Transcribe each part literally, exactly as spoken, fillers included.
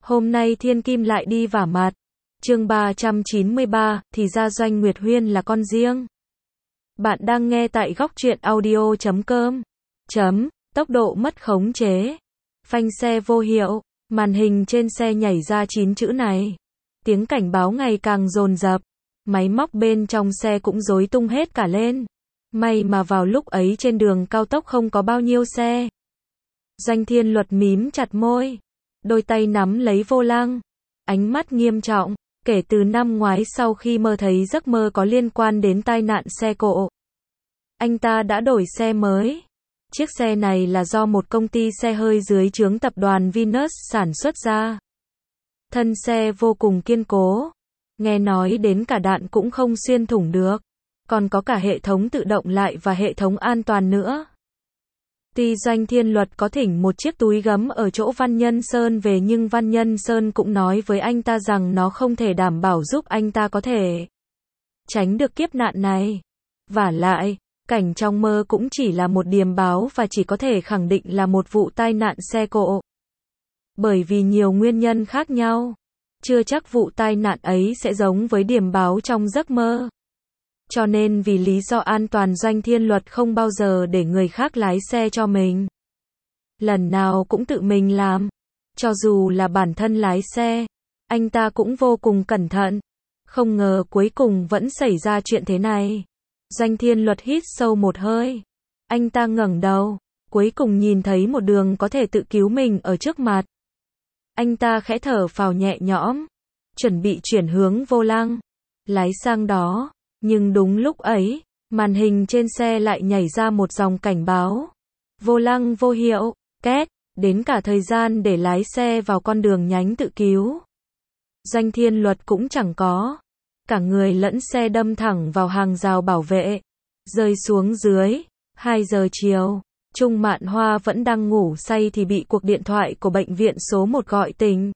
Hôm nay Thiên Kim lại đi vả mặt. Chương ba trăm chín mươi ba, thì ra Doanh Nguyệt Huyên là con riêng. Bạn đang nghe tại góc truyện audio chấm com. Chấm, tốc độ mất khống chế. Phanh xe vô hiệu, màn hình trên xe nhảy ra chín chữ này. Tiếng cảnh báo ngày càng dồn dập, máy móc bên trong xe cũng rối tung hết cả lên. May mà vào lúc ấy trên đường cao tốc không có bao nhiêu xe. Doanh Thiên Luật mím chặt môi, đôi tay nắm lấy vô lăng, ánh mắt nghiêm trọng. Kể từ năm ngoái sau khi mơ thấy giấc mơ có liên quan đến tai nạn xe cộ, anh ta đã đổi xe mới. Chiếc xe này là do một công ty xe hơi dưới trướng tập đoàn Venus sản xuất ra. Thân xe vô cùng kiên cố, nghe nói đến cả đạn cũng không xuyên thủng được, còn có cả hệ thống tự động lại và hệ thống an toàn nữa. Tuy Doanh Thiên Luật có thỉnh một chiếc túi gấm ở chỗ Văn Nhân Sơn về, nhưng Văn Nhân Sơn cũng nói với anh ta rằng nó không thể đảm bảo giúp anh ta có thể tránh được kiếp nạn này. Vả lại, cảnh trong mơ cũng chỉ là một điềm báo và chỉ có thể khẳng định là một vụ tai nạn xe cộ. Bởi vì nhiều nguyên nhân khác nhau, chưa chắc vụ tai nạn ấy sẽ giống với điềm báo trong giấc mơ. Cho nên vì lý do an toàn, Doanh Thiên Luật không bao giờ để người khác lái xe cho mình. Lần nào cũng tự mình làm. Cho dù là bản thân lái xe, anh ta cũng vô cùng cẩn thận. Không ngờ cuối cùng vẫn xảy ra chuyện thế này. Doanh Thiên Luật hít sâu một hơi. Anh ta ngẩng đầu, cuối cùng nhìn thấy một đường có thể tự cứu mình ở trước mặt. Anh ta khẽ thở phào nhẹ nhõm, chuẩn bị chuyển hướng vô lăng, lái sang đó. Nhưng đúng lúc ấy, màn hình trên xe lại nhảy ra một dòng cảnh báo. Vô lăng vô hiệu, két, đến cả thời gian để lái xe vào con đường nhánh tự cứu. Doanh Thiên Luật cũng chẳng có. Cả người lẫn xe đâm thẳng vào hàng rào bảo vệ, rơi xuống dưới. hai giờ chiều, Trung Mạn Hoa vẫn đang ngủ say thì bị cuộc điện thoại của bệnh viện số một gọi tỉnh.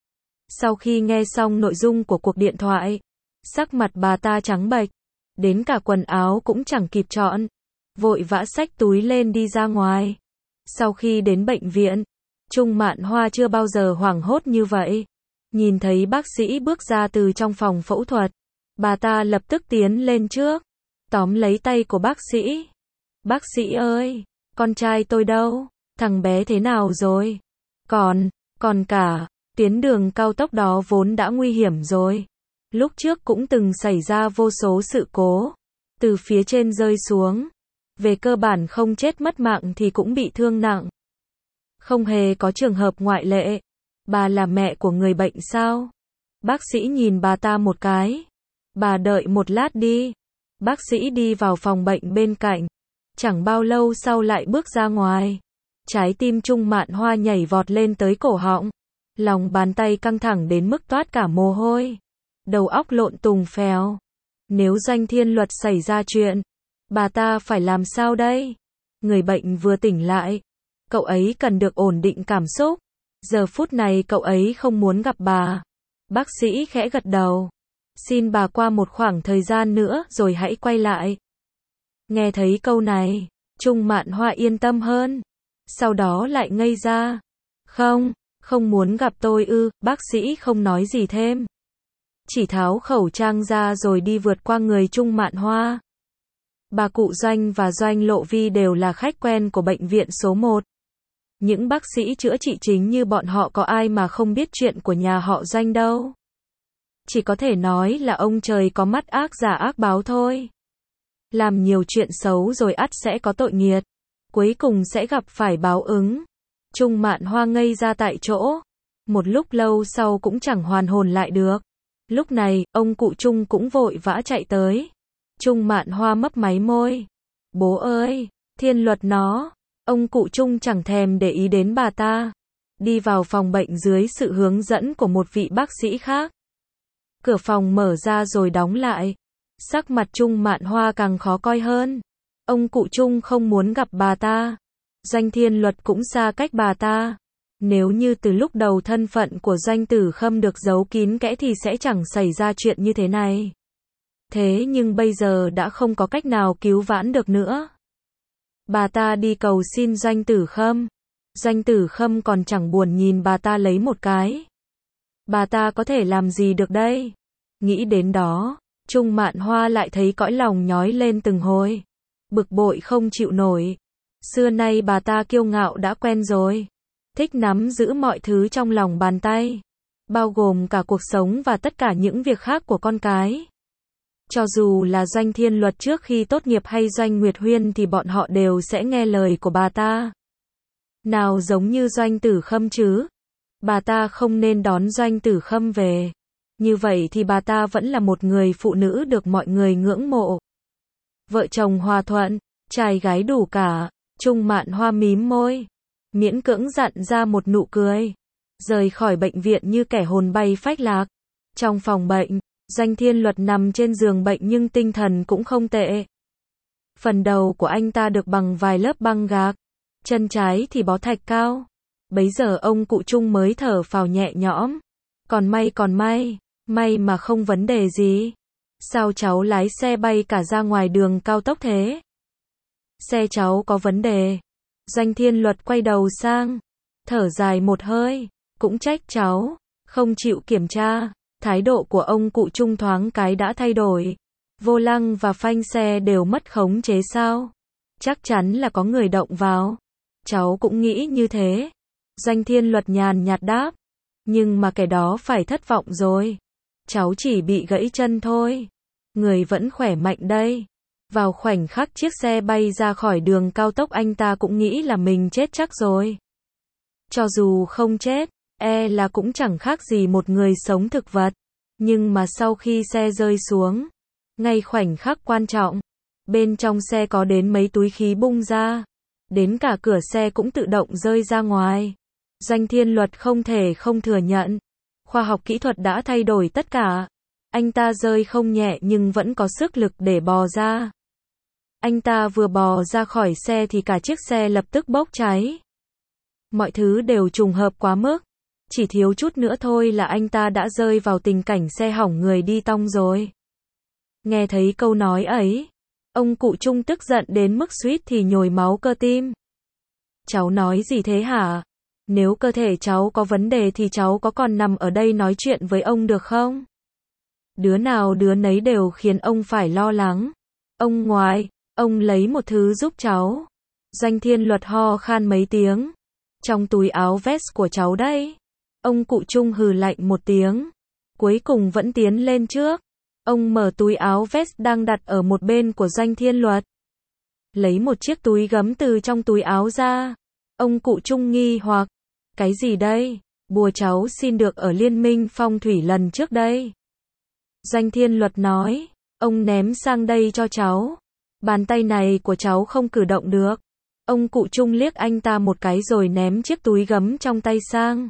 Sau khi nghe xong nội dung của cuộc điện thoại, sắc mặt bà ta trắng bệch, đến cả quần áo cũng chẳng kịp chọn, vội vã xách túi lên đi ra ngoài. Sau khi đến bệnh viện, Trung Mạn Hoa chưa bao giờ hoảng hốt như vậy. Nhìn thấy bác sĩ bước ra từ trong phòng phẫu thuật, bà ta lập tức tiến lên trước, tóm lấy tay của bác sĩ. Bác sĩ ơi, con trai tôi đâu? Thằng bé thế nào rồi? Còn, còn cả, tuyến đường cao tốc đó vốn đã nguy hiểm rồi. Lúc trước cũng từng xảy ra vô số sự cố, từ phía trên rơi xuống. Về cơ bản không chết mất mạng thì cũng bị thương nặng. Không hề có trường hợp ngoại lệ. Bà là mẹ của người bệnh sao? Bác sĩ nhìn bà ta một cái. Bà đợi một lát đi. Bác sĩ đi vào phòng bệnh bên cạnh. Chẳng bao lâu sau lại bước ra ngoài. Trái tim Trung Mạn Hoa nhảy vọt lên tới cổ họng. Lòng bàn tay căng thẳng đến mức toát cả mồ hôi. Đầu óc lộn tùng phèo. Nếu Doanh Thiên Luật xảy ra chuyện, bà ta phải làm sao đây? Người bệnh vừa tỉnh lại, cậu ấy cần được ổn định cảm xúc. Giờ phút này cậu ấy không muốn gặp bà. Bác sĩ khẽ gật đầu. Xin bà qua một khoảng thời gian nữa rồi hãy quay lại. Nghe thấy câu này, Trung Mạn Hoa yên tâm hơn. Sau đó lại ngây ra. Không, không muốn gặp tôi ư? Bác sĩ không nói gì thêm, chỉ tháo khẩu trang ra rồi đi vượt qua người Trung Mạn Hoa. Bà cụ Doanh và Doanh Lộ Vi đều là khách quen của bệnh viện số một. Những bác sĩ chữa trị chính như bọn họ có ai mà không biết chuyện của nhà họ Doanh đâu. Chỉ có thể nói là ông trời có mắt ác giả ác báo thôi. Làm nhiều chuyện xấu rồi ắt sẽ có tội nghiệt, cuối cùng sẽ gặp phải báo ứng. Trung Mạn Hoa ngây ra tại chỗ, một lúc lâu sau cũng chẳng hoàn hồn lại được. Lúc này, ông cụ Trung cũng vội vã chạy tới. Trung Mạn Hoa mấp máy môi. Bố ơi, Thiên Luật nó. Ông cụ Trung chẳng thèm để ý đến bà ta. Đi vào phòng bệnh dưới sự hướng dẫn của một vị bác sĩ khác. Cửa phòng mở ra rồi đóng lại. Sắc mặt Trung Mạn Hoa càng khó coi hơn. Ông cụ Trung không muốn gặp bà ta. Doanh Thiên Luật cũng xa cách bà ta. Nếu như từ lúc đầu thân phận của Doanh Tử Khâm được giấu kín kẽ thì sẽ chẳng xảy ra chuyện như thế này. Thế nhưng bây giờ đã không có cách nào cứu vãn được nữa. Bà ta đi cầu xin Doanh Tử Khâm. Doanh Tử Khâm còn chẳng buồn nhìn bà ta lấy một cái. Bà ta có thể làm gì được đây? Nghĩ đến đó, Trung Mạn Hoa lại thấy cõi lòng nhói lên từng hồi. Bực bội không chịu nổi. Xưa nay bà ta kiêu ngạo đã quen rồi. Thích nắm giữ mọi thứ trong lòng bàn tay. Bao gồm cả cuộc sống và tất cả những việc khác của con cái. Cho dù là Doanh Thiên Luật trước khi tốt nghiệp hay Doanh Nguyệt Huyên thì bọn họ đều sẽ nghe lời của bà ta. Nào giống như Doanh Tử Khâm chứ. Bà ta không nên đón Doanh Tử Khâm về. Như vậy thì bà ta vẫn là một người phụ nữ được mọi người ngưỡng mộ. Vợ chồng hòa thuận, trai gái đủ cả, Trung Mạn Hoa mím môi. Miễn cưỡng dặn ra một nụ cười. Rời khỏi bệnh viện như kẻ hồn bay phách lạc. Trong phòng bệnh, Doanh Thiên Luật nằm trên giường bệnh nhưng tinh thần cũng không tệ. Phần đầu của anh ta được bằng vài lớp băng gạc. Chân trái thì bó thạch cao. Bấy giờ ông cụ Trung mới thở phào nhẹ nhõm. Còn may còn may, may mà không vấn đề gì. Sao cháu lái xe bay cả ra ngoài đường cao tốc thế? Xe cháu có vấn đề. Doanh Thiên Luật quay đầu sang. Thở dài một hơi. Cũng trách cháu. Không chịu kiểm tra. Thái độ của ông cụ Trung thoáng cái đã thay đổi. Vô lăng và phanh xe đều mất khống chế sao? Chắc chắn là có người động vào. Cháu cũng nghĩ như thế. Doanh Thiên Luật nhàn nhạt đáp. Nhưng mà kẻ đó phải thất vọng rồi. Cháu chỉ bị gãy chân thôi. Người vẫn khỏe mạnh đây. Vào khoảnh khắc chiếc xe bay ra khỏi đường cao tốc anh ta cũng nghĩ là mình chết chắc rồi. Cho dù không chết, e là cũng chẳng khác gì một người sống thực vật. Nhưng mà sau khi xe rơi xuống, ngay khoảnh khắc quan trọng, bên trong xe có đến mấy túi khí bung ra. Đến cả cửa xe cũng tự động rơi ra ngoài. Doanh Thiên Luật không thể không thừa nhận. Khoa học kỹ thuật đã thay đổi tất cả. Anh ta rơi không nhẹ nhưng vẫn có sức lực để bò ra. Anh ta vừa bò ra khỏi xe thì cả chiếc xe lập tức bốc cháy. Mọi thứ đều trùng hợp quá mức. Chỉ thiếu chút nữa thôi là anh ta đã rơi vào tình cảnh xe hỏng người đi tong rồi. Nghe thấy câu nói ấy, ông cụ Trung tức giận đến mức suýt thì nhồi máu cơ tim. Cháu nói gì thế hả? Nếu cơ thể cháu có vấn đề thì cháu có còn nằm ở đây nói chuyện với ông được không? Đứa nào đứa nấy đều khiến ông phải lo lắng. Ông ngoại, ông lấy một thứ giúp cháu. Doanh Thiên Luật ho khan mấy tiếng. Trong túi áo vest của cháu đây. Ông cụ Trung hừ lạnh một tiếng. Cuối cùng vẫn tiến lên trước. Ông mở túi áo vest đang đặt ở một bên của Doanh Thiên Luật. Lấy một chiếc túi gấm từ trong túi áo ra. Ông cụ Trung nghi hoặc. Cái gì đây? Bùa cháu xin được ở Liên minh phong thủy lần trước đây. Doanh Thiên Luật nói. Ông ném sang đây cho cháu. Bàn tay này của cháu không cử động được. Ông cụ Trung liếc anh ta một cái rồi ném chiếc túi gấm trong tay sang.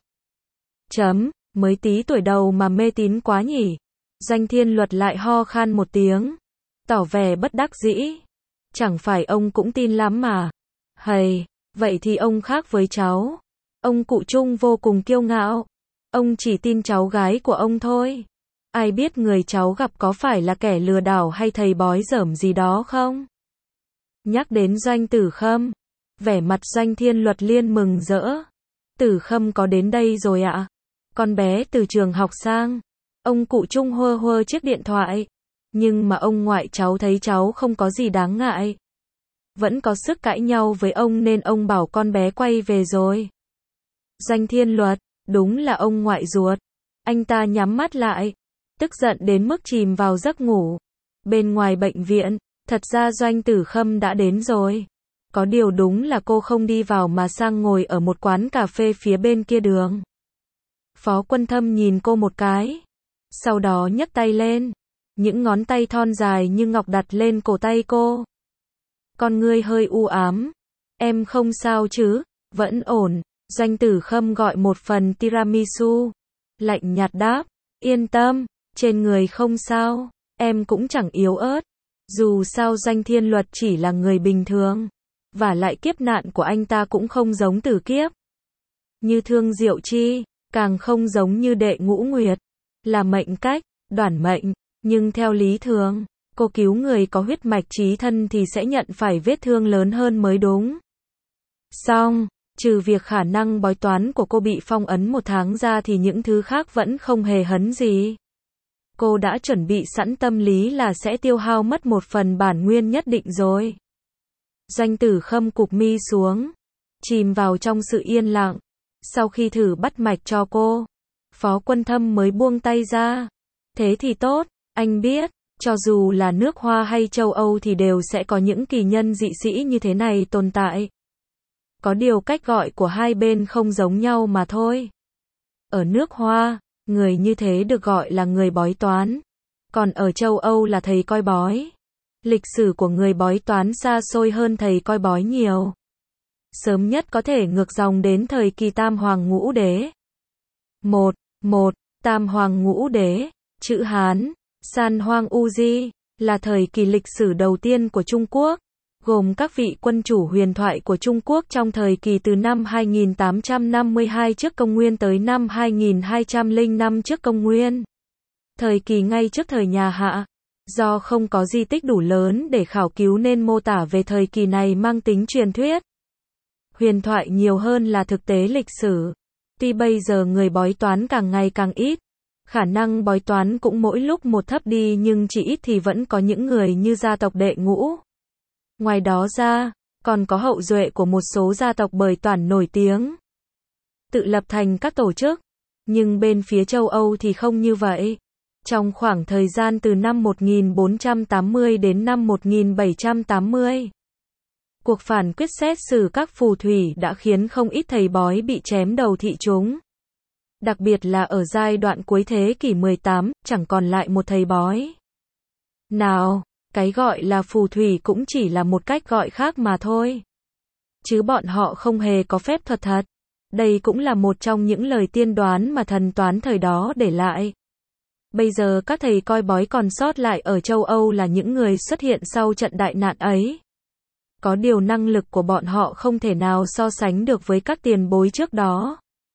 Chấm, mới tí tuổi đầu mà mê tín quá nhỉ. Doanh Thiên Luật lại ho khan một tiếng. Tỏ vẻ bất đắc dĩ. Chẳng phải ông cũng tin lắm mà. Hầy, vậy thì ông khác với cháu. Ông cụ Trung vô cùng kiêu ngạo. Ông chỉ tin cháu gái của ông thôi. Ai biết người cháu gặp có phải là kẻ lừa đảo hay thầy bói dởm gì đó không? Nhắc đến Doanh Tử Khâm, vẻ mặt Doanh Thiên Luật liên mừng rỡ. Tử Khâm có đến đây rồi ạ. Con bé từ trường học sang. Ông cụ Trung hơ hơ chiếc điện thoại. Nhưng mà ông ngoại cháu thấy cháu không có gì đáng ngại. Vẫn có sức cãi nhau với ông nên ông bảo con bé quay về rồi. Doanh Thiên Luật, đúng là ông ngoại ruột. Anh ta nhắm mắt lại. Tức giận đến mức chìm vào giấc ngủ. Bên ngoài bệnh viện, thật ra Doanh Tử Khâm đã đến rồi. Có điều đúng là cô không đi vào mà sang ngồi ở một quán cà phê phía bên kia đường. Phó Quân Thâm nhìn cô một cái. Sau đó nhấc tay lên. Những ngón tay thon dài như ngọc đặt lên cổ tay cô. Con ngươi hơi u ám. Em không sao chứ? Vẫn ổn. Doanh Tử Khâm gọi một phần tiramisu. Lạnh nhạt đáp. Yên tâm, trên người không sao. Em cũng chẳng yếu ớt. Dù sao Doanh Thiên Luật chỉ là người bình thường. Và lại kiếp nạn của anh ta cũng không giống Tử Kiếp. Như Thương Diệu Chi, càng không giống như Đệ Ngũ Nguyệt. Là mệnh cách, đoản mệnh. Nhưng theo lý thường, cô cứu người có huyết mạch chí thân thì sẽ nhận phải vết thương lớn hơn mới đúng. Xong, Trừ việc khả năng bói toán của cô bị phong ấn một tháng ra thì những thứ khác vẫn không hề hấn gì. Cô đã chuẩn bị sẵn tâm lý là sẽ tiêu hao mất một phần bản nguyên nhất định rồi. Doanh Tử Khâm cụp mi xuống, chìm vào trong sự yên lặng. Sau khi thử bắt mạch cho cô, Phó Quân Thâm mới buông tay ra. Thế thì tốt, anh biết, cho dù là nước Hoa hay châu Âu thì đều sẽ có những kỳ nhân dị sĩ như thế này tồn tại. Có điều cách gọi của hai bên không giống nhau mà thôi. Ở nước Hoa, người như thế được gọi là người bói toán. Còn ở châu Âu là thầy coi bói. Lịch sử của người bói toán xa xôi hơn thầy coi bói nhiều. Sớm nhất có thể ngược dòng đến thời kỳ Tam Hoàng Ngũ Đế. một. một. Tam Hoàng Ngũ Đế, chữ Hán, San Hoang Uji, là thời kỳ lịch sử đầu tiên của Trung Quốc, gồm các vị quân chủ huyền thoại của Trung Quốc trong thời kỳ từ năm hai nghìn tám trăm năm mươi hai trước công nguyên tới năm hai nghìn hai trăm lẻ năm trước công nguyên. Thời kỳ ngay trước thời nhà Hạ. Do không có di tích đủ lớn để khảo cứu nên mô tả về thời kỳ này mang tính truyền thuyết. Huyền thoại nhiều hơn là thực tế lịch sử. Tuy bây giờ người bói toán càng ngày càng ít, khả năng bói toán cũng mỗi lúc một thấp đi nhưng chỉ ít thì vẫn có những người như gia tộc Đệ Ngũ. Ngoài đó ra, còn có hậu duệ của một số gia tộc bói toán nổi tiếng, tự lập thành các tổ chức. Nhưng bên phía châu Âu thì không như vậy. Trong khoảng thời gian từ năm một nghìn bốn trăm tám mươi đến năm một nghìn bảy trăm tám mươi, cuộc phản quyết xét xử các phù thủy đã khiến không ít thầy bói bị chém đầu thị chúng. Đặc biệt là ở giai đoạn cuối thế kỷ mười tám, chẳng còn lại một thầy bói nào. Cái gọi là phù thủy cũng chỉ là một cách gọi khác mà thôi. Chứ bọn họ không hề có phép thuật thật. Đây cũng là một trong những lời tiên đoán mà thần toán thời đó để lại. Bây giờ các thầy coi bói còn sót lại ở châu Âu là những người xuất hiện sau trận đại nạn ấy. Có điều năng lực của bọn họ không thể nào so sánh được với các tiền bối trước đó.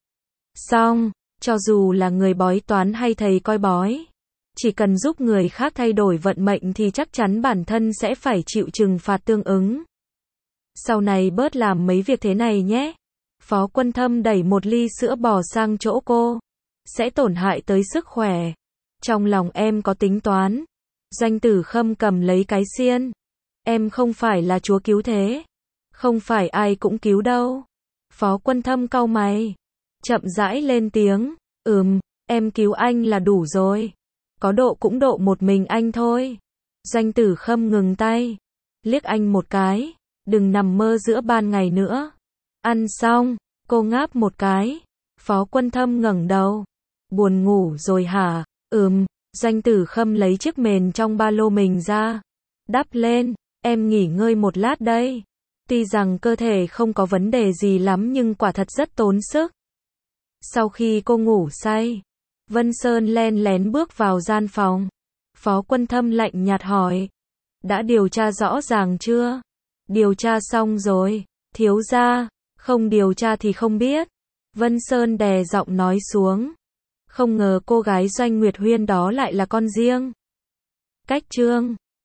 Song, cho dù là người bói toán hay thầy coi bói, chỉ cần giúp người khác thay đổi vận mệnh thì chắc chắn bản thân sẽ phải chịu trừng phạt tương ứng. Sau này bớt làm mấy việc thế này nhé. Phó Quân Thâm đẩy một ly sữa bò sang chỗ cô. Sẽ tổn hại tới sức khỏe. Trong lòng em có tính toán. Doanh Tử Khâm cầm lấy cái xiên. Em không phải là chúa cứu thế. Không phải ai cũng cứu đâu. Phó Quân Thâm cau mày. Chậm rãi lên tiếng. Ừm, em cứu anh là đủ rồi. Có độ cũng độ một mình anh thôi. Doanh Tử Khâm ngừng tay. Liếc anh một cái. Đừng nằm mơ giữa ban ngày nữa. Ăn xong, cô ngáp một cái. Phó Quân Thâm ngẩng đầu. Buồn ngủ rồi hả? Ừm. Doanh Tử Khâm lấy chiếc mền trong ba lô mình ra. Đắp lên, em nghỉ ngơi một lát đây. Tuy rằng cơ thể không có vấn đề gì lắm nhưng quả thật rất tốn sức. Sau khi cô ngủ say, Vân Sơn len lén bước vào gian phòng. Phó Quân Thâm lạnh nhạt hỏi. Đã điều tra rõ ràng chưa? Điều tra xong rồi, thiếu gia. Không điều tra thì không biết. Vân Sơn đè giọng nói xuống. Không ngờ cô gái Doanh Nguyệt Huyên đó lại là con riêng Cách Trương.